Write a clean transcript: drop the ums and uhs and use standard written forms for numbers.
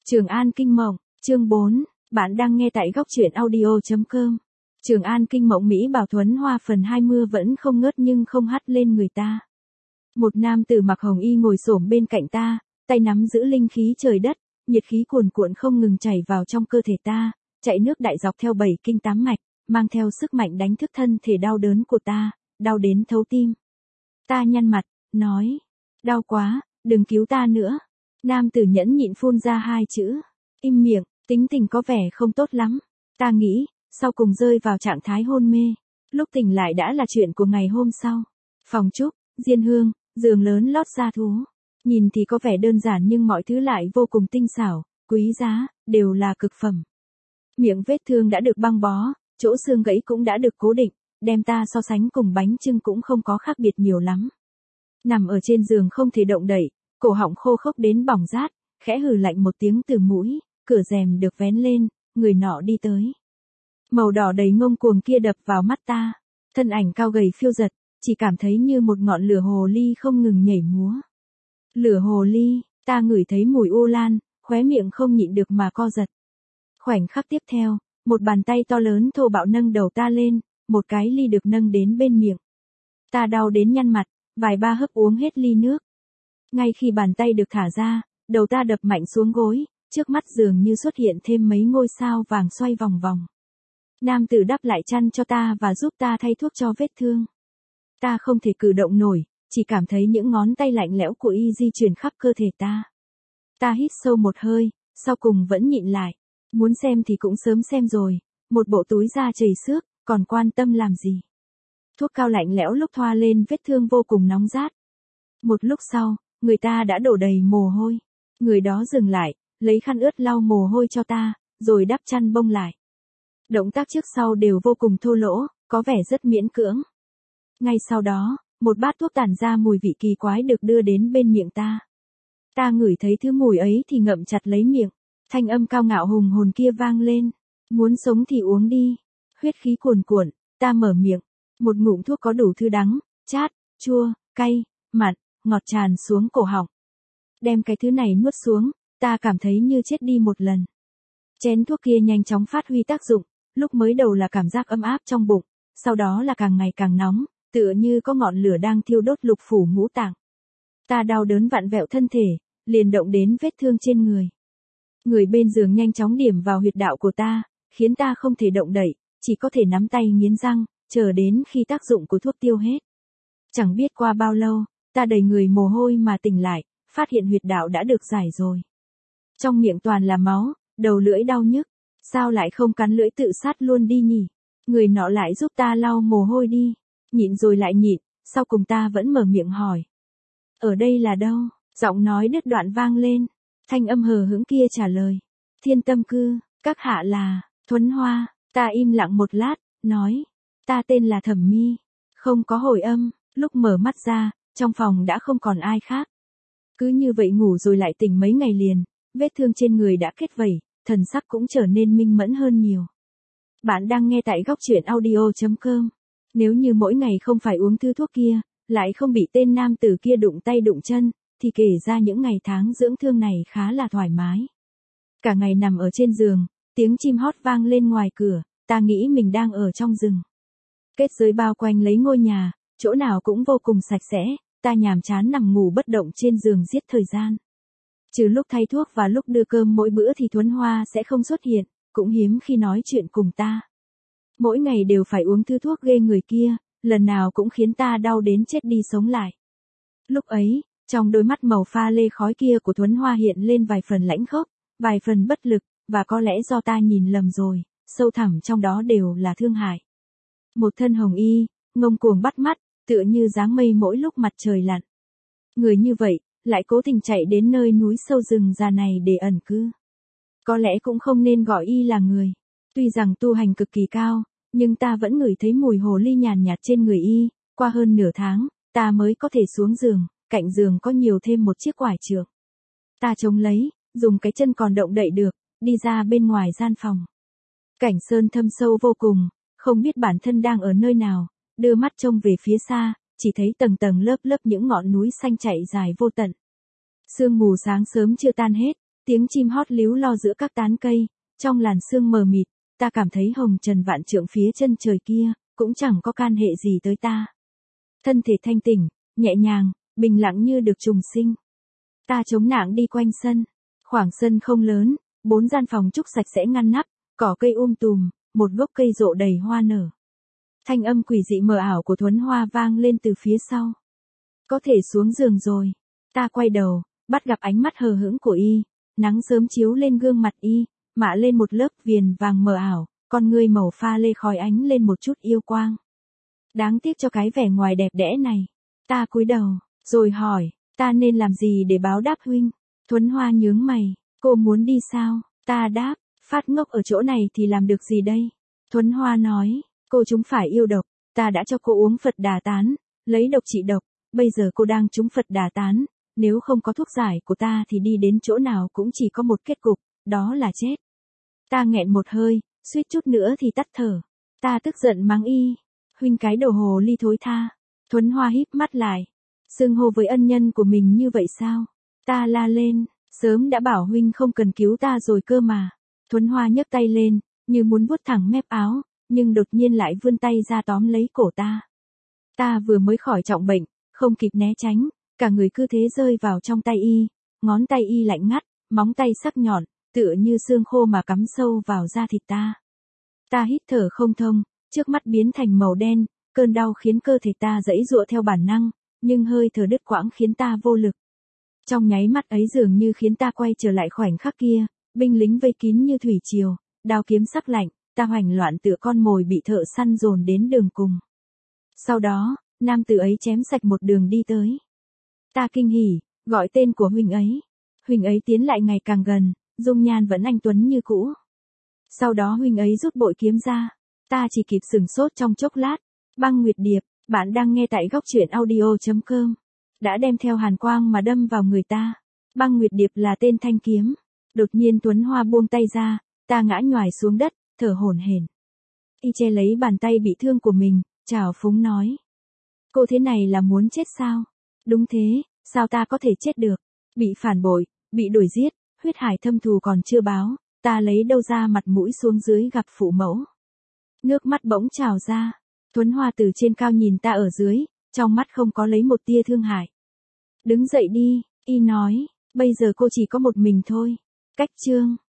Trường An Kinh Mộng, chương 4, bạn đang nghe tại góc truyện audio.com. Trường An Kinh Mộng Mỹ Bảo Thuấn Hoa phần 20 vẫn không ngớt nhưng không hắt lên người ta. Một nam tử mặc hồng y ngồi xổm bên cạnh ta, tay nắm giữ linh khí trời đất, nhiệt khí cuồn cuộn không ngừng chảy vào trong cơ thể ta, chạy nước đại dọc theo 7 kinh 8 mạch, mang theo sức mạnh đánh thức thân thể đau đớn của ta, đau đến thấu tim. Ta nhăn mặt, nói, đau quá, đừng cứu ta nữa. Nam tử nhẫn nhịn phun ra 2 chữ, im miệng, tính tình có vẻ không tốt lắm. Ta nghĩ, sau cùng rơi vào trạng thái hôn mê. Lúc tỉnh lại đã là chuyện của ngày hôm sau. Phòng trúc, diên hương, giường lớn lót da thú. Nhìn thì có vẻ đơn giản nhưng mọi thứ lại vô cùng tinh xảo, quý giá, đều là cực phẩm. Miệng vết thương đã được băng bó, chỗ xương gãy cũng đã được cố định, đem ta so sánh cùng bánh chưng cũng không có khác biệt nhiều lắm. Nằm ở trên giường không thể động đậy, cổ họng khô khốc đến bỏng rát, khẽ hừ lạnh một tiếng từ mũi, cửa rèm được vén lên, người nọ đi tới. Màu đỏ đầy ngông cuồng kia đập vào mắt ta, thân ảnh cao gầy phiêu giật, chỉ cảm thấy như một ngọn lửa hồ ly không ngừng nhảy múa. Lửa hồ ly, ta ngửi thấy mùi u lan, khóe miệng không nhịn được mà co giật. Khoảnh khắc tiếp theo, một bàn tay to lớn thô bạo nâng đầu ta lên, một cái ly được nâng đến bên miệng. Ta đau đến nhăn mặt, vài ba hớp uống hết ly nước. Ngay khi bàn tay được thả ra, đầu ta đập mạnh xuống gối, trước mắt dường như xuất hiện thêm mấy ngôi sao vàng xoay vòng vòng. Nam tử đắp lại chăn cho ta và giúp ta thay thuốc cho vết thương. Ta không thể cử động nổi, chỉ cảm thấy những ngón tay lạnh lẽo của y di chuyển khắp cơ thể ta. Ta hít sâu một hơi, sau cùng vẫn nhịn lại. Muốn xem thì cũng sớm xem rồi, một bộ túi da chảy xước, còn quan tâm làm gì. Thuốc cao lạnh lẽo lúc thoa lên vết thương vô cùng nóng rát. Một lúc sau, người ta đã đổ đầy mồ hôi. Người đó dừng lại, lấy khăn ướt lau mồ hôi cho ta, rồi đắp chăn bông lại. Động tác trước sau đều vô cùng thô lỗ, có vẻ rất miễn cưỡng. Ngay sau đó, một bát thuốc tản ra mùi vị kỳ quái được đưa đến bên miệng ta. Ta ngửi thấy thứ mùi ấy thì ngậm chặt lấy miệng. Thanh âm cao ngạo hùng hồn kia vang lên. Muốn sống thì uống đi. Huyết khí cuồn cuộn, ta mở miệng. Một ngụm thuốc có đủ thứ đắng, chát, chua, cay, mặn, ngọt tràn xuống cổ họng. Đem cái thứ này nuốt xuống, ta cảm thấy như chết đi một lần. Chén thuốc kia nhanh chóng phát huy tác dụng, lúc mới đầu là cảm giác ấm áp trong bụng, sau đó là càng ngày càng nóng, tựa như có ngọn lửa đang thiêu đốt lục phủ ngũ tạng. Ta đau đớn vặn vẹo thân thể, liền động đến vết thương trên người. Người bên giường nhanh chóng điểm vào huyệt đạo của ta, khiến ta không thể động đậy, chỉ có thể nắm tay nghiến răng, chờ đến khi tác dụng của thuốc tiêu hết. Chẳng biết qua bao lâu, ta đầy người mồ hôi mà tỉnh lại, phát hiện huyệt đạo đã được giải rồi. Trong miệng toàn là máu, đầu lưỡi đau nhức, sao lại không cắn lưỡi tự sát luôn đi nhỉ? Người nọ lại giúp ta lau mồ hôi đi, nhịn rồi lại nhịn, sau cùng ta vẫn mở miệng hỏi. Ở đây là đâu? Giọng nói đứt đoạn vang lên, thanh âm hờ hững kia trả lời. Thiên Tâm Cư, các hạ là, Thuấn Hoa, ta im lặng một lát, nói. Ta tên là Thẩm Mi, không có hồi âm, lúc mở mắt ra, trong phòng đã không còn ai khác. Cứ như vậy ngủ rồi lại tỉnh mấy ngày liền, vết thương trên người đã kết vẩy, thần sắc cũng trở nên minh mẫn hơn nhiều. Bạn đang nghe tại góc truyện audio.com. Nếu như mỗi ngày không phải uống thứ thuốc kia, lại không bị tên nam tử kia đụng tay đụng chân, thì kể ra những ngày tháng dưỡng thương này khá là thoải mái. Cả ngày nằm ở trên giường, tiếng chim hót vang lên ngoài cửa, ta nghĩ mình đang ở trong rừng. Kết giới bao quanh lấy ngôi nhà, chỗ nào cũng vô cùng sạch sẽ, ta nhàm chán nằm ngủ bất động trên giường giết thời gian. Trừ lúc thay thuốc và lúc đưa cơm mỗi bữa thì Thuấn Hoa sẽ không xuất hiện, cũng hiếm khi nói chuyện cùng ta. Mỗi ngày đều phải uống thứ thuốc ghê người kia, lần nào cũng khiến ta đau đến chết đi sống lại. Lúc ấy, trong đôi mắt màu pha lê khói kia của Thuấn Hoa hiện lên vài phần lãnh khốc, vài phần bất lực, và có lẽ do ta nhìn lầm rồi, sâu thẳm trong đó đều là thương hại. Một thân hồng y, ngông cuồng bắt mắt, tựa như dáng mây mỗi lúc mặt trời lặn. Người như vậy, lại cố tình chạy đến nơi núi sâu rừng già này để ẩn cư. Có lẽ cũng không nên gọi y là người. Tuy rằng tu hành cực kỳ cao, nhưng ta vẫn ngửi thấy mùi hồ ly nhàn nhạt trên người y. Qua hơn nửa tháng, ta mới có thể xuống giường, cạnh giường có nhiều thêm một chiếc quải trượng. Ta chống lấy, dùng cái chân còn động đậy được, đi ra bên ngoài gian phòng. Cảnh sơn thâm sâu vô cùng, không biết bản thân đang ở nơi nào, đưa mắt trông về phía xa, chỉ thấy tầng tầng lớp lớp những ngọn núi xanh chạy dài vô tận. Sương mù sáng sớm chưa tan hết, Tiếng chim hót líu lo giữa các tán cây, trong làn sương mờ mịt, ta cảm thấy hồng trần vạn trượng phía chân trời kia, cũng chẳng có can hệ gì tới ta. Thân thể thanh tỉnh, nhẹ nhàng, bình lặng như được trùng sinh. Ta chống nạng đi quanh sân. Khoảng sân không lớn, 4 gian phòng trúc sạch sẽ ngăn nắp, cỏ cây tùm, một gốc cây rộ đầy hoa nở. Thanh âm quỷ dị mờ ảo của Thuấn Hoa vang lên từ phía sau. Có thể xuống giường rồi. Ta quay đầu, bắt gặp ánh mắt hờ hững của y. Nắng sớm chiếu lên gương mặt y, mạ lên một lớp viền vàng mờ ảo, con ngươi màu pha lê khói ánh lên một chút yêu quang. Đáng tiếc cho cái vẻ ngoài đẹp đẽ này. Ta cúi đầu, rồi hỏi, ta nên làm gì để báo đáp huynh? Thuấn Hoa nhướng mày, cô muốn đi sao? Ta đáp, phát ngốc ở chỗ này thì làm được gì đây? Thuấn Hoa nói, cô chúng phải yêu độc, ta đã cho cô uống Phật Đà Tán, lấy độc trị độc, bây giờ cô đang trúng Phật Đà Tán, nếu không có thuốc giải của ta thì đi đến chỗ nào cũng chỉ có một kết cục, đó là chết. Ta nghẹn một hơi, suýt chút nữa thì tắt thở. Ta tức giận mắng y, huynh cái đồ hồ ly thối tha. Thuấn Hoa híp mắt lại, xưng hô với ân nhân của mình như vậy sao? Ta la lên, sớm đã bảo huynh không cần cứu ta rồi cơ mà. Thuấn Hoa nhấc tay lên, như muốn vuốt thẳng mép áo, nhưng đột nhiên lại vươn tay ra tóm lấy cổ ta. Ta vừa mới khỏi trọng bệnh, không kịp né tránh, cả người cứ thế rơi vào trong tay y, ngón tay y lạnh ngắt, móng tay sắc nhọn, tựa như xương khô mà cắm sâu vào da thịt ta. Ta hít thở không thông, trước mắt biến thành màu đen, cơn đau khiến cơ thể ta giãy giụa theo bản năng, nhưng hơi thở đứt quãng khiến ta vô lực. Trong nháy mắt ấy dường như khiến ta quay trở lại khoảnh khắc kia, binh lính vây kín như thủy triều, đao kiếm sắc lạnh, ta hoành loạn tựa con mồi bị thợ săn dồn đến đường cùng. Sau đó, nam tử ấy chém sạch một đường đi tới. Ta kinh hỉ, gọi tên của huynh ấy. Huynh ấy tiến lại ngày càng gần, dung nhan vẫn anh tuấn như cũ. Sau đó huynh ấy rút bội kiếm ra. Ta chỉ kịp sửng sốt trong chốc lát. Băng Nguyệt Điệp, bạn đang nghe tại góc truyện audio.com. Đã đem theo hàn quang mà đâm vào người ta. Băng Nguyệt Điệp là tên thanh kiếm. Đột nhiên Tuấn Hoa buông tay ra, ta ngã nhoài xuống đất, thở hổn hển. Y che lấy bàn tay bị thương của mình, trào phúng nói. Cô thế này là muốn chết sao? Đúng thế, sao ta có thể chết được? Bị phản bội, bị đuổi giết, huyết hải thâm thù còn chưa báo, ta lấy đâu ra mặt mũi xuống dưới gặp phụ mẫu. Nước mắt bỗng trào ra, Thuấn Hoa từ trên cao nhìn ta ở dưới, trong mắt không có lấy một tia thương hại. Đứng dậy đi, y nói, bây giờ cô chỉ có một mình thôi. Cách chương